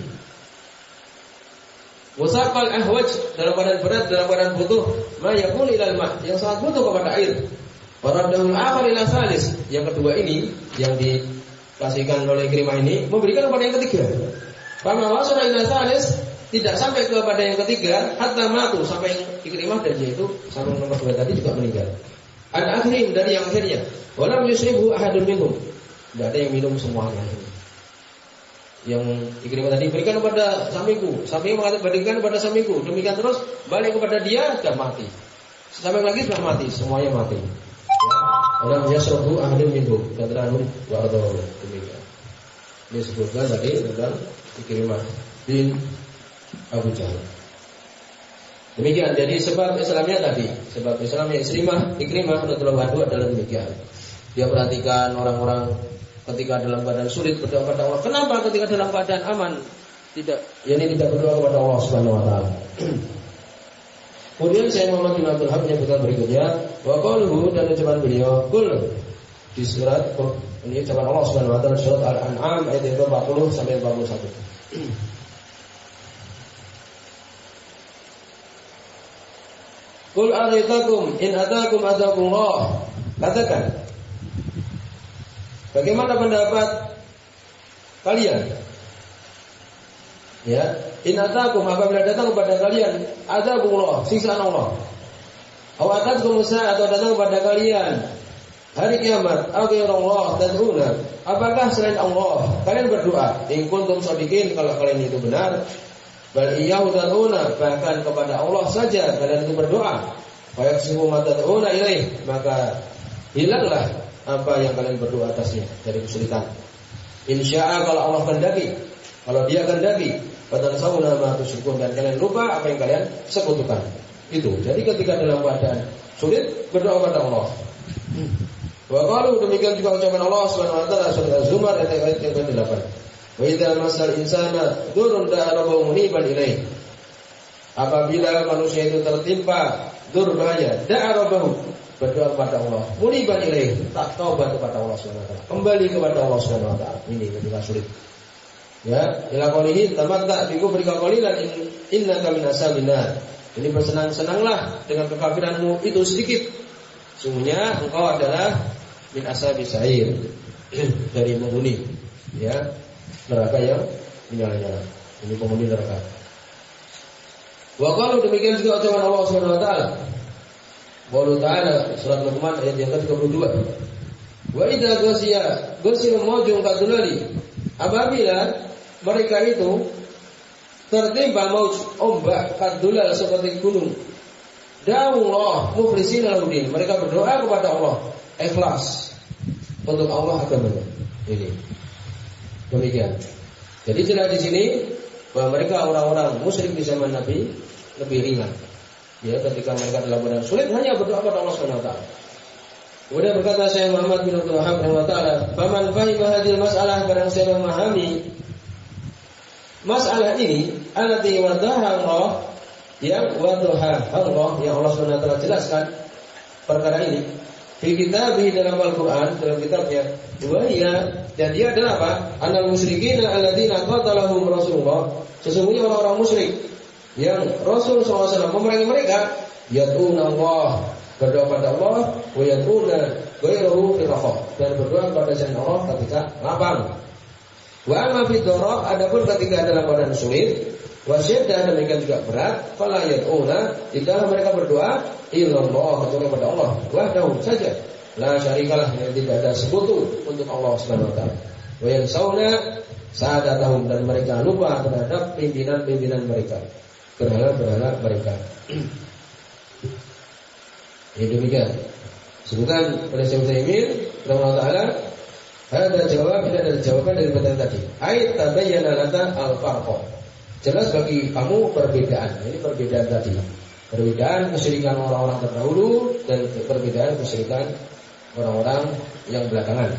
Wasaqal ahwaj, dalam keadaan berat, dalam keadaan butuh, ma yakun ilal ma, yang sangat butuh kepada air. Waradahul akhar ila salis, yang kedua ini yang dikasihkan oleh Ikrimah ini memberikan kepada yang ketiga. Fama wasala ila salis, tidak sampai kepada yang ketiga, hatta matu, sampai Ikrimah dan dia itu sampai nomor dua tadi juga meninggal. An akhrim, dari yang akhirnya, walam yusribu ahadun minhum, tidak ada yang minum semuanya. Yang Ikrimah tadi berikan kepada sampingku, samping mengatakan berikan kepada sampingku, demikian terus balik kepada dia sudah mati, sampai lagi sudah mati, semuanya mati. Walam yasrabu ahadun minhum, kadrahum wa ardhum, demikian. Ini disebutkan tadi tentang Ikrimah bin Abu Jahal. Demikian, jadi sebab Islamnya tadi, sebab Islamnya Ikrimah, Ikrimah radhiyallahu anhu adalah demikian. Dia perhatikan orang-orang ketika dalam keadaan sulit berdoa kepada Allah. Kenapa ketika dalam keadaan aman tidak? Ya ini tidak berdoa kepada Allah Subhanahu wa taala. Kemudian saya Muhammad bin Abdul Wahab menyebutkan berikutnya, wa qauluhu, dan ucapan beliau, qul, di surat ini ucapan Allah Subhanahu wa taala surat Al-An'am ayat empat puluh sampai empat puluh satu. Qul araitakum in atakum adzabullah. Katakan, bagaimana pendapat kalian? Ya, in atakum, apabila datang kepada kalian adzabullah, siksaan Allah. Aw atatkum sa'at, atau datang kepada kalian hari kiamat, aghirallah tad'una, apakah selain Allah kalian berdoa? In kuntum shadiqin, kalau kalian itu benar. Bal iyyahu tad'una, bahkan kepada Allah saja kalian itu berdoa. Fa yaksimu ma tad'una ilaih, maka hilanglah apa yang kalian berdoa atasnya dari kesulitan. Insya'a, kalau Allah kehendaki, kalau Dia kehendaki, fatansawna ma tusyrikun, dan kalian lupa apa yang kalian sekutukan. Itu. Jadi ketika dalam keadaan sulit berdoa kepada Allah. Wa qalu, demikian juga ucapan Allah Subhanahu wa taala surat Az-Zumar ayat yang kedelapan. Wa idza masal insana durun da'a rabbahu muniban ilaih. Apabila manusia itu tertimpa dur bahaya, da'a rabbahu, berdoa kepada Allah, muniban ilaih, tak taubat kepada Allah Subhanahu wa taala, kembali kepada Allah Subhanahu wa taala. Ini ketika sulit. Ya, ila qaulihi tamatta bi kufrika qalilan innaka minasabina. Ini bersenang-senanglah dengan kekafiranmu itu sedikit. Sungguhnya engkau adalah min ashabi sa'ir, dari penghuni ya neraka yang menyala-nyala. Ini penghuni neraka. Wa qalu, demikian juga ucapan Allah Subhanahu wa taala. Qaulu ta'ala surat Luqman ayat yang ke tiga puluh dua. Wa idza ghasiya ghasiyal mawjun kadulali. Apabila mereka itu tertimpa mauj ombak kadulal seperti gunung, da'ullah mukhlisina lahudin, mereka berdoa kepada Allah ikhlas untuk Allah agamanya. Ini demikian. Jadi jelas di sini bahwa mereka orang-orang musyrik di zaman Nabi lebih ringan. Ya, ketika mereka dalam keadaan sulit hanya berdoa kepada Allah Subhanahu wa taala. Kemudian berkata Syekh Muhammad bin Abdul Wahhab rahimahullah taala, "Faman fahima hadhil mas'alah, barang siapa memahami masalah ini, allati wadaha Allah, yang wadaha Allah, yang Allah Subhanahu wa taala jelaskan perkara ini di kitabih dalam Al-Qur'an, dalam kitabnya, wa ya, dan dia adalah apa? Anal musyrikina alladzina qatalahum Rasulullah, sesungguhnya orang-orang musyrik yang Rasul sallallahu alaihi wasallam memerangi mereka, yatuna Allah, berdoa kepada Allah, wa yatuna ghairuhu fi rakhah, dan berdoa kepada selain Allah ketika lapang. Wa amma fi dharra, adapun ketika dalam keadaan sulit, wa syiddah, demikian juga berat, fala yatuna, tidaklah mereka berdoa illallah, kecuali kepada Allah wahdahu saja, la syarikalah, yang tidak ada sekutu untuk Allah Subhanahu wa taala. Wa yansawna sa'adatahum, dan mereka lupa terhadap pimpinan-pimpinan mereka, berhala-berhala mereka. Ini demikian sebutkan oleh Syekh Utsaimin rahimahullah taala. Ada jawab, ini adalah jawaban dari pertanyaan tadi. Ai tabayyana lana al-farq. Jelas bagi kamu perbedaan. Ini perbedaan tadi. Perbedaan kesyirikan orang-orang terdahulu dan perbedaan kesyirikan orang-orang yang belakangan.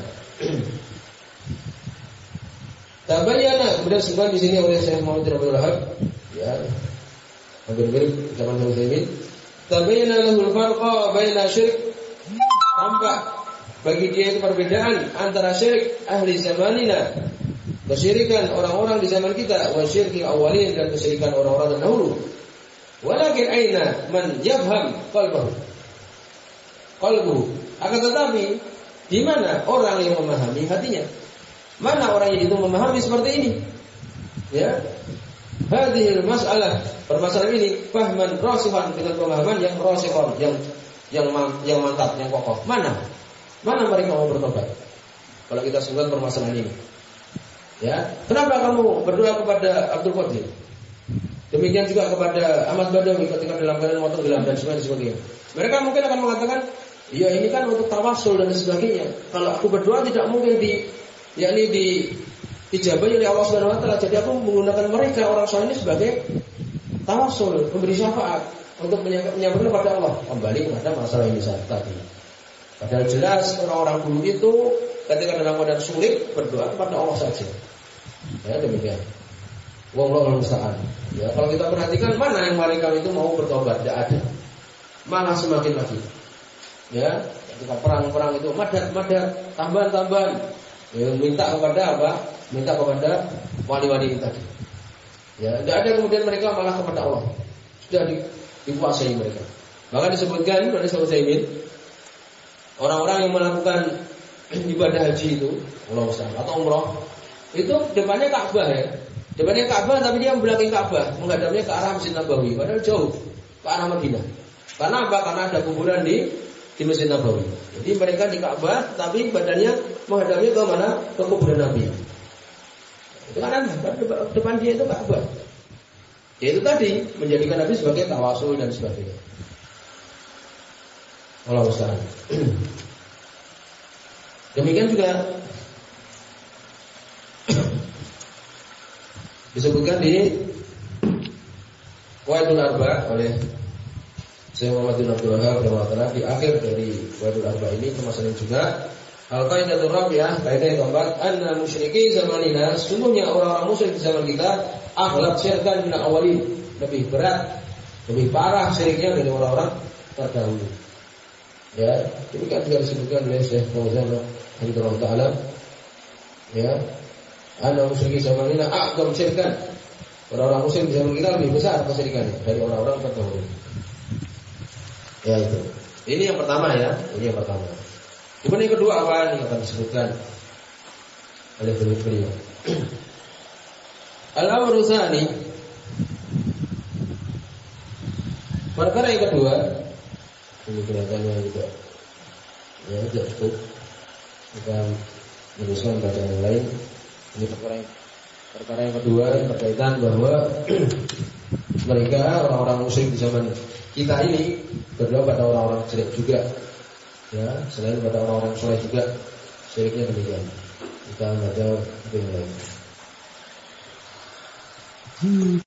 Tabayyana, kemudian sebutkan di sini oleh Syekh Muhammad bin Abdul Wahhab, ya, hampir mirip zaman Syekh Utsaimin. Tabayyana lahul farqa baina syirik, tampak bagi dia itu perbedaan antara syirik ahli zamanina, kesyirikan orang-orang di zaman kita, wa syirki awalin, dan kesyirikan orang-orang terdahulu. Walakin aina man yafham qalbahu qalbuhu, akan tetapi di mana orang yang memahami hatinya? Mana orang yang itu memahami seperti ini? Ya, hadhil mas'alah, permasalahan ini fahman rasihan, dengan pemahaman yang rasihan, yang yang yang mantap, yang kokoh. Mana? Mana mereka mau bertobat? Kalau kita sebutkan permasalahan ini, ya, kenapa kamu berdoa kepada Abdul Qadir? Demikian juga kepada Ahmad Badawi ketika dalam keadaan waktu gelap dan sebagainya. Mereka mungkin akan mengatakan, ya ini kan untuk tawassul dan sebagainya. Kalau aku berdoa tidak mungkin di, yakni di ijabahi oleh Allah Subhanahu wa taala. Jadi aku menggunakan mereka orang soleh ini sebagai tawassul, memberi syafaat untuk menyampaikan kepada Allah. Kembali kepada masalah ini saat tadi. Padahal jelas orang-orang dulu itu ketika dalam keadaan sulit berdoa kepada Allah saja. Ya, demikian. Wallahu musta'an. Ya, kalau kita perhatikan mana yang mereka itu mau bertobat, tidak ada. Malah semakin lagi. Ya, ketika perang-perang itu madat-madat, tambahan-tambahan. Ya, minta kepada apa? Minta kepada wali-wali tadi. Ya, tidak ada kemudian mereka malah kepada Allah. Sudah di, dikuasai mereka. Maka disebutkan oleh Syekh Utsaimin, orang-orang yang melakukan ibadah haji itu, Allah Ustaz, atau umrah, itu depannya Ka'bah ya. Depannya Ka'bah tapi dia membelakangi Ka'bah, menghadapnya ke arah Masjid Nabawi, padahal jauh ke arah Madinah. Karena apa? Karena ada kuburan di di Masjid Nabawi. Jadi mereka di Ka'bah tapi badannya menghadapnya ke mana? Ke kuburan Nabi. Itu kan depan dia itu Ka'bah. Ya itu tadi menjadikan Nabi sebagai tawasul dan sebagainya. Allah Ustaz. Demikian juga disebutkan di Qawaidul Arba oleh Syekh Muhammad bin Abdul Wahhab rahimahullah, di akhir dari Qawaidul Arba ini termasuk juga al-qaidatul rabi'ah, kaidah yang keempat, anna musyriki zamanina, sungguhnya orang-orang musyrik di zaman kita aghlab syirkan min awalin, lebih berat, lebih parah syiriknya dari orang-orang terdahulu. Ya, ini kan juga disebutkan oleh Syekh Fauzan rahimahullah taala. Ya, ana musyrik zamanina a'zam syirkan. Orang-orang musyrik di zaman kita lebih besar kesyirikannya dari orang-orang terdahulu. Ya itu. Ini yang pertama ya, ini yang pertama. Kemudian yang kedua apa yang akan disebutkan oleh beliau? Al-amru tsani. Perkara yang kedua, ini kelihatannya juga ya tidak cukup. Kita meneruskan bacaan yang lain. Ini perkara yang perkara yang kedua yang berkaitan bahwa mereka orang-orang musyrik di zaman kita ini berdoa pada orang-orang syirik juga. Ya, selain pada orang-orang soleh juga syiriknya demikian. Kita baca yang lain.